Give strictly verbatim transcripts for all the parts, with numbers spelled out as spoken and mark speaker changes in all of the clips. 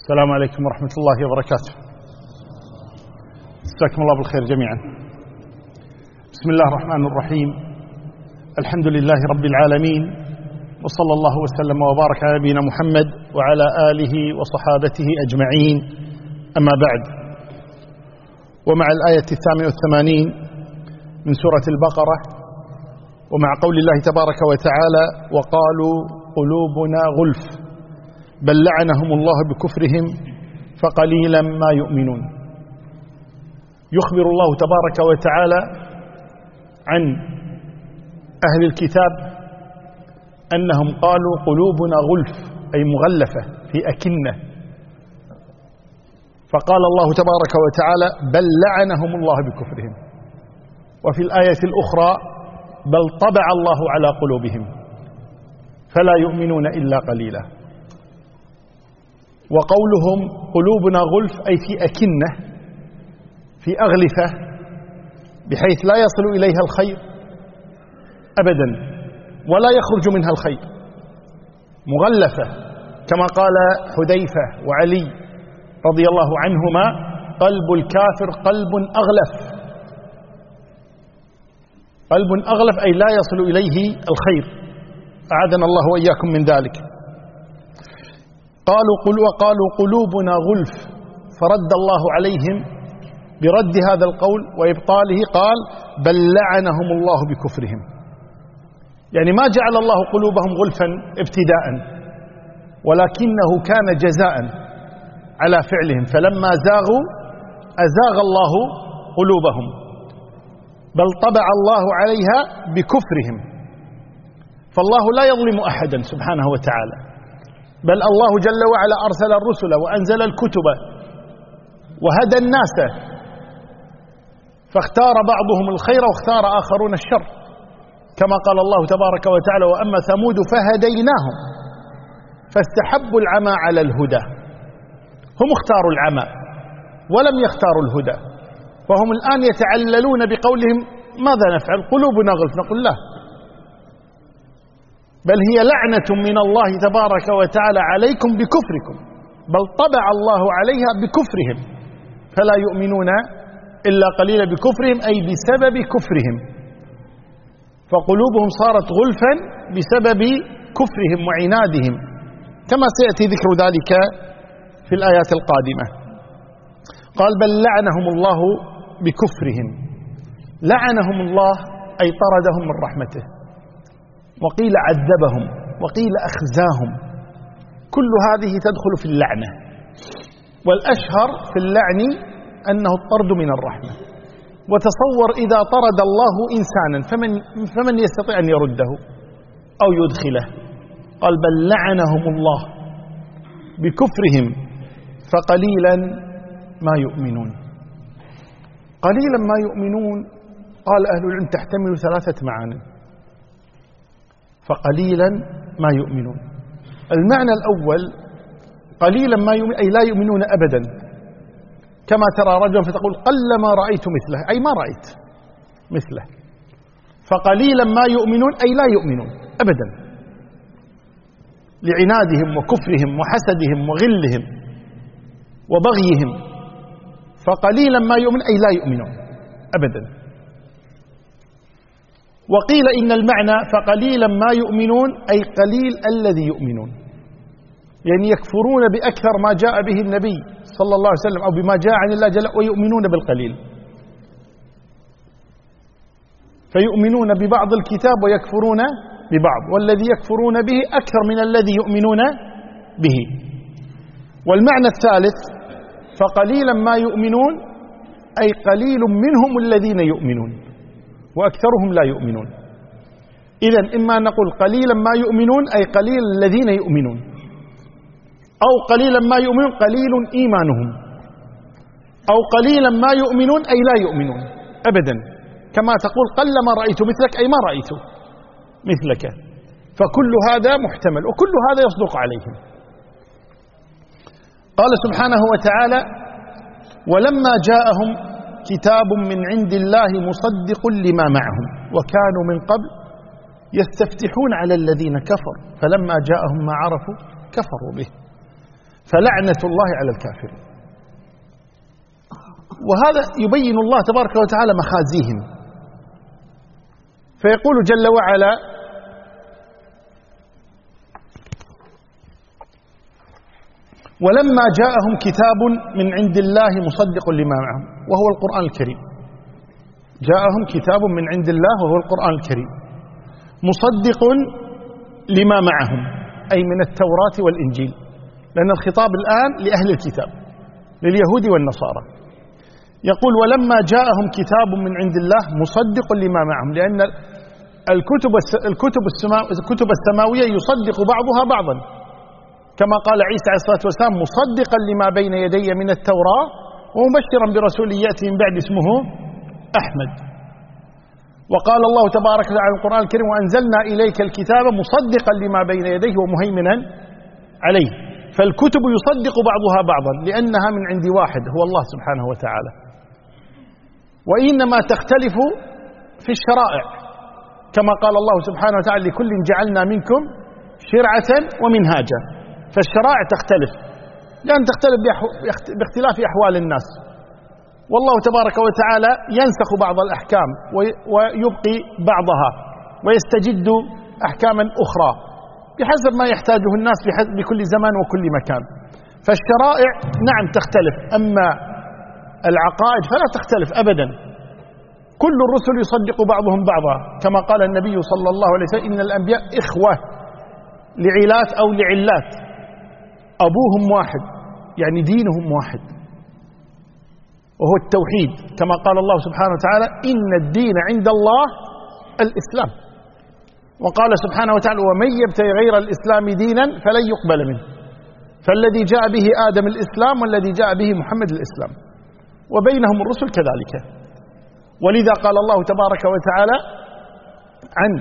Speaker 1: السلام عليكم ورحمة الله وبركاته. جزاكم الله بالخير جميعا. بسم الله الرحمن الرحيم. الحمد لله رب العالمين، وصلى الله وسلم وبارك على نبينا محمد وعلى آله وصحابته أجمعين، أما بعد. ومع الآية الثامنة والثمانين من سورة البقرة، ومع قول الله تبارك وتعالى: وقالوا قلوبنا غلف بل لعنهم الله بكفرهم فقليلا ما يؤمنون. يخبر الله تبارك وتعالى عن أهل الكتاب أنهم قالوا قلوبنا غلف، أي مغلفة في أكنة. فقال الله تبارك وتعالى: بل لعنهم الله بكفرهم. وفي الآية الأخرى: بل طبع الله على قلوبهم فلا يؤمنون إلا قليلا. وقولهم قلوبنا غلف أي في أكنة، في أغلفة، بحيث لا يصل إليها الخير أبدا ولا يخرج منها الخير، مغلفة، كما قال حذيفة وعلي رضي الله عنهما: قلب الكافر قلب أغلف. قلب أغلف أي لا يصل إليه الخير، أعاذنا الله وإياكم من ذلك. قالوا قل وقالوا قلوبنا غلف، فرد الله عليهم برد هذا القول وإبطاله، قال: بل لعنهم الله بكفرهم. يعني ما جعل الله قلوبهم غلفا ابتداء، ولكنه كان جزاء على فعلهم، فلما زاغوا أزاغ الله قلوبهم، بل طبع الله عليها بكفرهم. فالله لا يظلم أحدا سبحانه وتعالى، بل الله جل وعلا أرسل الرسل وأنزل الكتب وهدى الناس، فاختار بعضهم الخير واختار آخرون الشر، كما قال الله تبارك وتعالى: وأما ثمود فهديناهم فاستحبوا العمى على الهدى. هم اختاروا العمى ولم يختاروا الهدى، فهم الآن يتعللون بقولهم: ماذا نفعل؟ قلوبنا غلف. نقول لا، بل هي لعنة من الله تبارك وتعالى عليكم بكفركم، بل طبع الله عليها بكفرهم فلا يؤمنون إلا قليلا بكفرهم، أي بسبب كفرهم. فقلوبهم صارت غلفا بسبب كفرهم وعنادهم، كما سيأتي ذكر ذلك في الآيات القادمة. قال: بل لعنهم الله بكفرهم. لعنهم الله أي طردهم من رحمته، وقيل عذبهم، وقيل أخزاهم. كل هذه تدخل في اللعنة، والأشهر في اللعن أنه الطرد من الرحمة. وتصور إذا طرد الله إنسانا فمن, فمن يستطيع أن يرده أو يدخله؟ قال: بل لعنهم الله بكفرهم فقليلا ما يؤمنون. قليلا ما يؤمنون، قال أهل العلم تحتمل ثلاثة معاني. فقليلا ما يؤمنون، المعنى الأول قليلا ما يؤمنون أي لا يؤمنون أبدا، كما ترى رجلا فتقول: قلما رأيت مثله، أي ما رأيت مثله. فقليلا ما يؤمنون أي لا يؤمنون أبدا، لعنادهم وكفرهم وحسدهم وغلهم وبغيهم. فقليلا ما يؤمن أي لا يؤمنون أبدا. وقيل إن المعنى فقليلا ما يؤمنون أي قليل الذي يؤمنون، يعني يكفرون بأكثر ما جاء به النبي صلى الله عليه وسلم أو بما جاء عن الله جل، ويؤمنون بالقليل. فيؤمنون ببعض الكتاب ويكفرون ببعض، والذي يكفرون به أكثر من الذي يؤمنون به. والمعنى الثالث فقليلا ما يؤمنون أي قليل منهم الذين يؤمنون وأكثرهم لا يؤمنون. إذن إما أن نقول قليلا ما يؤمنون أي قليل الذين يؤمنون، أو قليلا ما يؤمنون قليل إيمانهم، أو قليلا ما يؤمنون أي لا يؤمنون أبدا، كما تقول: قلما رأيت مثلك أي ما رأيت مثلك. فكل هذا محتمل، وكل هذا يصدق عليهم. قال سبحانه وتعالى: ولما جاءهم كتاب من عند الله مصدق لما معهم وكانوا من قبل يستفتحون على الذين كفروا فلما جاءهم ما عرفوا كفروا به. فلعنة الله على الكافرين. وهذا يبين الله تبارك وتعالى مخازيهم، فيقول جل وعلا: ولما جاءهم كتاب من عند الله مصدق لما معهم، وهو القرآن الكريم. جاءهم كتاب من عند الله وهو القرآن الكريم مصدق لما معهم، أي من التوراة والإنجيل، لأن الخطاب الآن لأهل الكتاب لليهود والنصارى. يقول: ولما جاءهم كتاب من عند الله مصدق لما معهم، لأن الكتب الكتب الكتب السماوية يصدق بعضها بعضا، كما قال عيسى عليه الصلاة والسلام: مصدقا لما بين يدي من التوراة ومبشرا برسول يأتي من بعد اسمه أحمد. وقال الله تبارك وتعالى عن القرآن الكريم: وأنزلنا إليك الكتاب مصدقا لما بين يديه ومهيمنا عليه. فالكتب يصدق بعضها بعضا لأنها من عند واحد هو الله سبحانه وتعالى، وإنما تختلف في الشرائع، كما قال الله سبحانه وتعالى: لكل جعلنا منكم شرعة ومنهاجا. فالشرائع تختلف لأن تختلف باختلاف أحوال الناس، والله تبارك وتعالى ينسخ بعض الأحكام ويبقي بعضها ويستجد أحكاما أخرى بحسب ما يحتاجه الناس بكل زمان وكل مكان. فالشرائع نعم تختلف، أما العقائد فلا تختلف أبدا. كل الرسل يصدق بعضهم بعضا، كما قال النبي صلى الله عليه وسلم: إن الأنبياء إخوة لعلات أو لعلات، أبوهم واحد يعني دينهم واحد وهو التوحيد، كما قال الله سبحانه وتعالى: إن الدين عند الله الإسلام. وقال سبحانه وتعالى: ومن يبتغي غير الإسلام دينا فلن يقبل منه. فالذي جاء به آدم الإسلام، والذي جاء به محمد الإسلام، وبينهم الرسل كذلك. ولذا قال الله تبارك وتعالى عن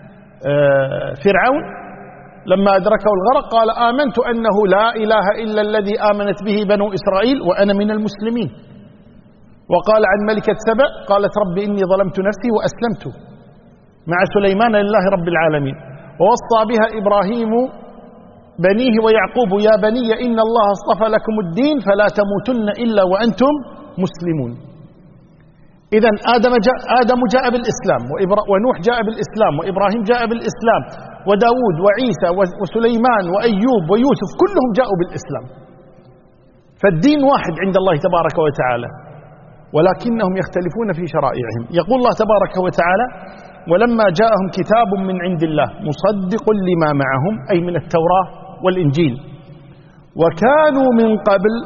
Speaker 1: فرعون لما أدركه الغرق قال: آمنت أنه لا إله إلا الذي آمنت به بنو إسرائيل وأنا من المسلمين. وقال عن ملكة سبأ قالت: رب إني ظلمت نفسي وأسلمت مع سليمان لله رب العالمين. ووصى بها إبراهيم بنيه ويعقوب: يا بني إن الله اصطفى لكم الدين فلا تموتن إلا وأنتم مسلمون. إذن آدم جاء, آدم جاء بالإسلام، ونوح جاء بالإسلام، وإبراهيم جاء بالإسلام، وداود وعيسى وسليمان وأيوب ويوسف كلهم جاءوا بالإسلام. فالدين واحد عند الله تبارك وتعالى، ولكنهم يختلفون في شرائعهم. يقول الله تبارك وتعالى: ولما جاءهم كتاب من عند الله مصدق لما معهم، أي من التوراة والإنجيل، وكانوا من قبل،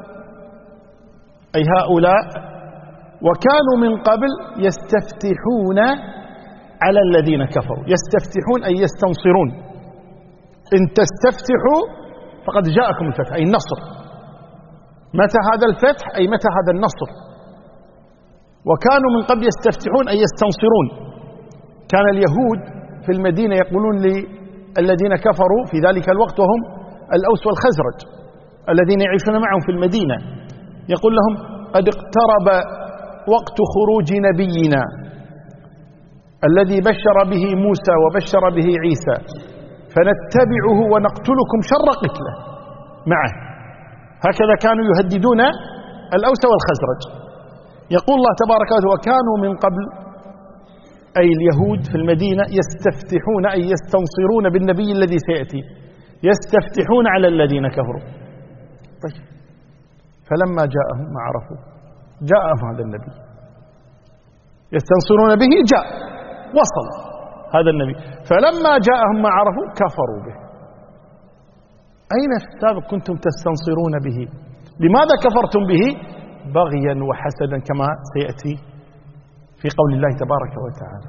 Speaker 1: أي هؤلاء، وكانوا من قبل يستفتحون على الذين كفروا. يستفتحون أي يستنصرون. إن تستفتحوا فقد جاءكم الفتح، أي النصر. متى هذا الفتح؟ أي متى هذا النصر. وكانوا من قبل يستفتحون أي يستنصرون. كان اليهود في المدينة يقولون للذين كفروا في ذلك الوقت، وهم الأوس والخزرج الذين يعيشون معهم في المدينة، يقول لهم: قد اقترب وقت خروج نبينا الذي بشر به موسى وبشر به عيسى، فنتبعه ونقتلكم شر قتله معه. هكذا كانوا يهددون الأوس والخزرج. يقول الله تبارك وتعالى: وكانوا من قبل، أي اليهود في المدينة، يستفتحون أي يستنصرون بالنبي الذي سيأتي، يستفتحون على الذين كفروا. طيب، فلما جاءهم ما عرفوا جاءهم هذا النبي، يستنصرون به، جاء وصل هذا النبي. فلما جاءهم ما عرفوا كفروا به. أين في السابق كنتم تستنصرون به؟ لماذا كفرتم به؟ بغيا وحسدا، كما سيأتي في قول الله تبارك وتعالى.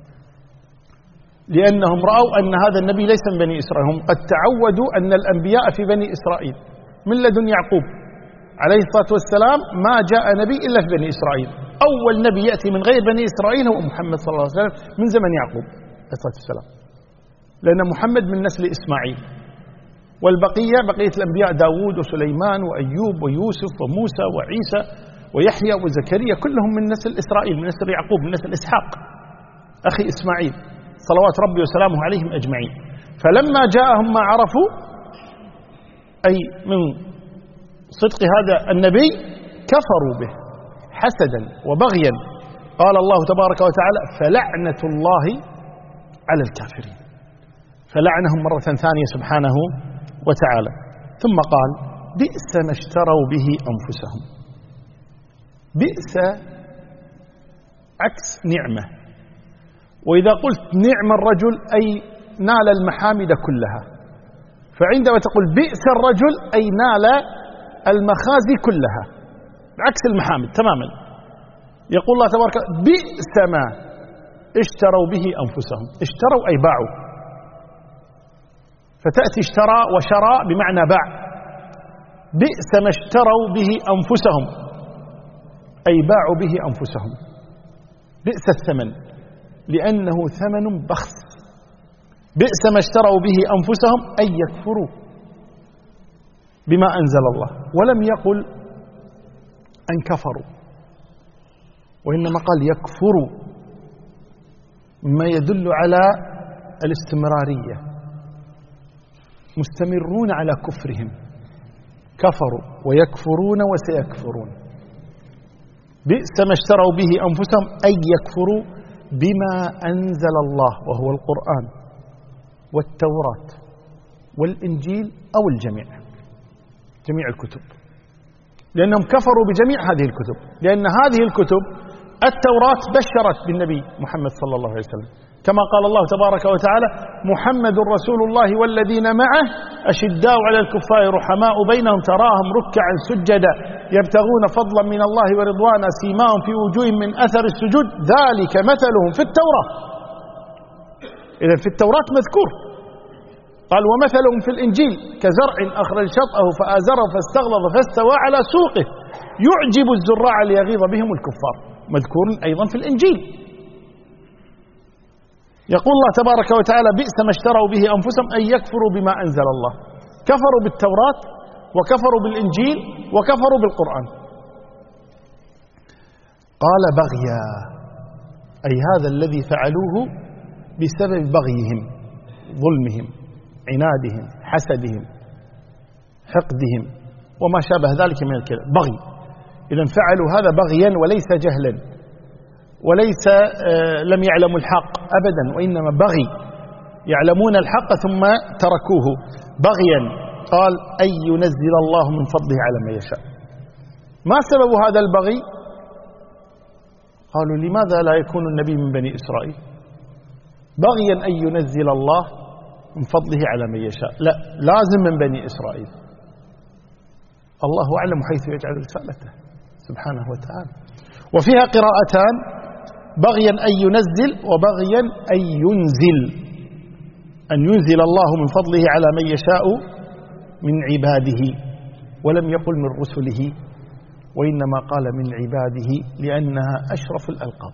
Speaker 1: لأنهم رأوا أن هذا النبي ليس من بني إسرائيل. هم قد تعودوا أن الأنبياء في بني إسرائيل من لدن يعقوب عليه الصلاة والسلام، ما جاء نبي إلا في بني إسرائيل. أول نبي يأتي من غير بني إسرائيل هو محمد صلى الله عليه وسلم من زمن يعقوب عليه الصلاة والسلام، لأن محمد من نسل إسماعيل، والبقية بقية الأنبياء داود وسليمان وأيوب ويوسف وموسى وعيسى ويحيى وزكريا كلهم من نسل إسرائيل، من نسل يعقوب، من نسل إسحاق أخي إسماعيل صلوات ربي وسلامه عليهم أجمعين. فلما جاءهم ما عرفوا، أي من صدق هذا النبي كفروا به حسدا وبغيا. قال الله تبارك وتعالى فلعنة الله على الكافرين، فلعنهم مرة ثانية سبحانه وتعالى. ثم قال بئس ما اشتروا به أنفسهم. بئس عكس نعمة، وإذا قلت نعم الرجل أي نال المحامد كلها، فعندما تقول بئس الرجل أي نال المخازي كلها عكس المحامد تماما. يقول الله تبارك بئس ما اشتروا به أنفسهم. اشتروا أي باعوا، فتأتي اشترى وشرى بمعنى باع. بئس ما اشتروا به أنفسهم أي باعوا به أنفسهم. بئس الثمن لأنه ثمن بخس. بئس ما اشتروا به أنفسهم أي يكفروا بما أنزل الله، ولم يقل أن كفروا، وإنما قال يكفروا، ما يدل على الاستمرارية، مستمرون على كفرهم، كفروا ويكفرون وسيكفرون. بئس ما اشتروا به أنفسهم أي يكفروا بما أنزل الله، وهو القرآن والتوراة والإنجيل أو الجميع، جميع الكتب، لأنهم كفروا بجميع هذه الكتب، لأن هذه الكتب التوراة بشرت بالنبي محمد صلى الله عليه وسلم، كما قال الله تبارك وتعالى محمد رسول الله والذين معه أشداء على الكفار رحماء بينهم تراهم ركعا سجدا يبتغون فضلا من الله ورضوانا سيماهم في وجوههم من أثر السجود ذلك مثلهم في التوراة. إذن في التوراة مذكور. قال ومثلهم في الإنجيل كزرع أخرج شطأه فآزره فاستغلظ فاستوى على سوقه يعجب الزراع ليغيظ بهم الكفار، مذكور أيضا في الإنجيل. يقول الله تبارك وتعالى بئس ما اشتروا به أنفسهم أن يكفروا بما أنزل الله، كفروا بالتوراة وكفروا بالإنجيل وكفروا بالقرآن. قال بغيا أي هذا الذي فعلوه بسبب بغيهم، ظلمهم، عنادهم، حسدهم، حقدهم وما شابه ذلك من الكلام. بغي، إذن فعلوا هذا بغيا وليس جهلا، وليس آه لم يعلموا الحق أبدا، وإنما بغي، يعلمون الحق ثم تركوه بغيا. قال أن ينزل الله من فضله على من يشاء. ما سبب هذا البغي؟ قالوا لماذا لا يكون النبي من بني إسرائيل؟ بغيا أن ينزل الله من فضله على من يشاء، لا، لازم من بني إسرائيل. الله أعلم حيث يجعل رسالته سبحانه وتعالى. وفيها قراءتان، بغيا أن ينزل وبغيا أن ينزل، أن ينزل الله من فضله على من يشاء من عباده، ولم يقل من رسله، وإنما قال من عباده لأنها أشرف الألقاب.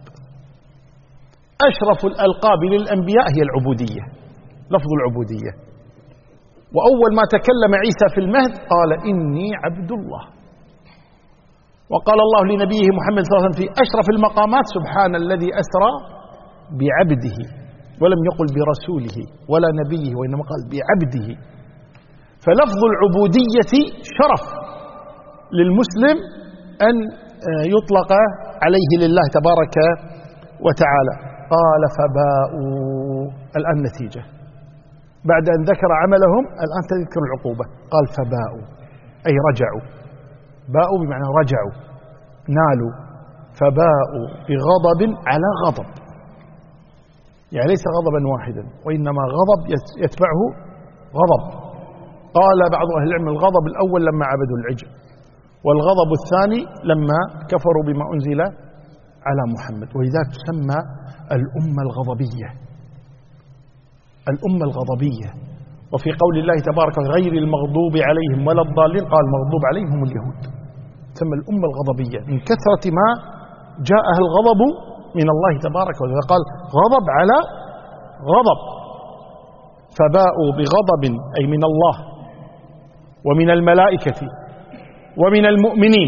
Speaker 1: أشرف الألقاب للأنبياء هي العبودية، لفظ العبودية. وأول ما تكلم عيسى في المهد قال إني عبد الله، وقال الله لنبيه محمد صلى الله عليه وسلم في أشرف المقامات سبحان الذي أسرى بعبده، ولم يقل برسوله ولا نبيه، وإنما قال بعبده. فلفظ العبودية شرف للمسلم أن يطلق عليه لله تبارك وتعالى. قال فباءوا، الآن نتيجة بعد أن ذكر عملهم الآن تذكر العقوبة. قال فباءوا أي رجعوا، باءوا بمعنى رجعوا، نالوا، فباءوا بغضب على غضب، يعني ليس غضبا واحدا وإنما غضب يتبعه غضب. قال بعض أهل العلم الغضب الأول لما عبدوا العجل، والغضب الثاني لما كفروا بما أنزل على محمد، ولذلك تسمى الأمة الغضبية، الأمة الغضبية. وفي قول الله تبارك غير المغضوب عليهم ولا الضالين قال المغضوب عليهم هم اليهود، تسمى الأمة الغضبية من كثرة ما جاءها الغضب من الله تبارك وتعالى، قال غضب على غضب. فباءوا بغضب أي من الله ومن الملائكة ومن المؤمنين.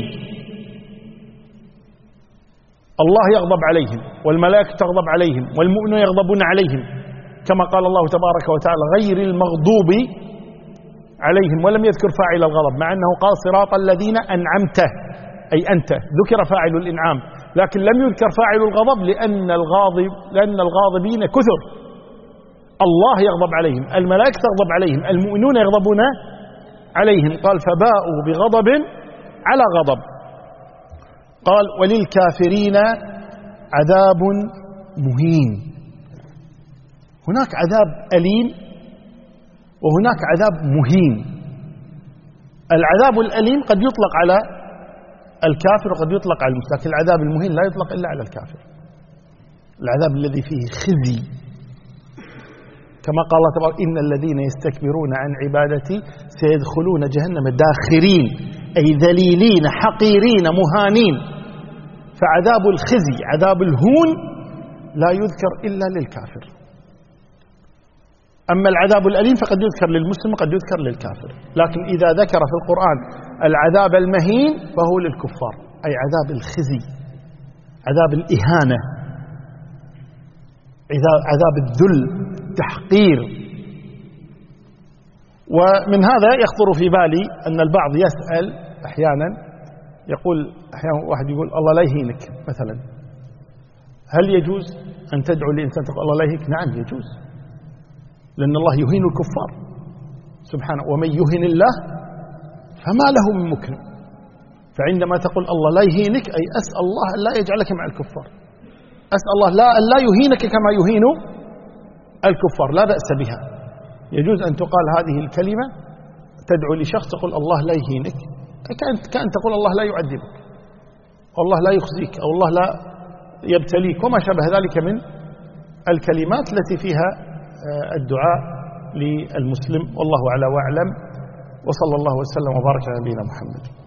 Speaker 1: الله يغضب عليهم والملائكة تغضب عليهم والمؤمنون يغضبون عليهم، كما قال الله تبارك وتعالى غير المغضوب عليهم ولم يذكر فاعل الغضب، مع أنه قال صراط الذين أنعمت، أي أنت، ذكر فاعل الإنعام، لكن لم يذكر فاعل الغضب لأن الغاضب لأن الغاضبين كثر. الله يغضب عليهم، الملائكة تغضب عليهم، المؤمنون يغضبون عليهم. قال فباءوا بغضب على غضب. قال وللكافرين عذاب مهين. هناك عذاب أليم وهناك عذاب مهين. العذاب الأليم قد يطلق على الكافر وقد يطلق على المسلم، لكن العذاب المهين لا يطلق إلا على الكافر. العذاب الذي فيه خزي، كما قال الله تبارك إن الذين يستكبرون عن عبادتي سيدخلون جهنم داخرين، أي ذليلين حقيرين مهانين. فعذاب الخزي، عذاب الهون، لا يذكر إلا للكافر. أما العذاب الأليم فقد يذكر للمسلم وقد يذكر للكافر، لكن إذا ذكر في القرآن العذاب المهين فهو للكفار، أي عذاب الخزي، عذاب الإهانة، عذاب الذل، تحقير. ومن هذا يخطر في بالي أن البعض يسأل أحيانا، يقول أحيانا واحد يقول الله لا يهينك مثلا، هل يجوز أن تدعو لإنسان تقول الله لا يهينك؟ نعم يجوز، لأن الله يهين الكفار سبحانه، ومن يهن الله فما له من مكرم. فعندما تقول الله لا يهينك، أي أسأل الله أن لا يجعلك مع الكفار، أسأل الله لا أن لا يهينك كما يهين الكفار، لا بأس بها. يجوز أن تقال هذه الكلمة، تدعو لشخص تقول الله لا يهينك، كأن تقول الله لا يعذبك، أو الله لا يخزيك، أو الله لا يبتليك، وما شابه ذلك من الكلمات التي فيها الدعاء للمسلم. والله أعلى وأعلم، وصلى الله وسلم وبارك على نبينا محمد.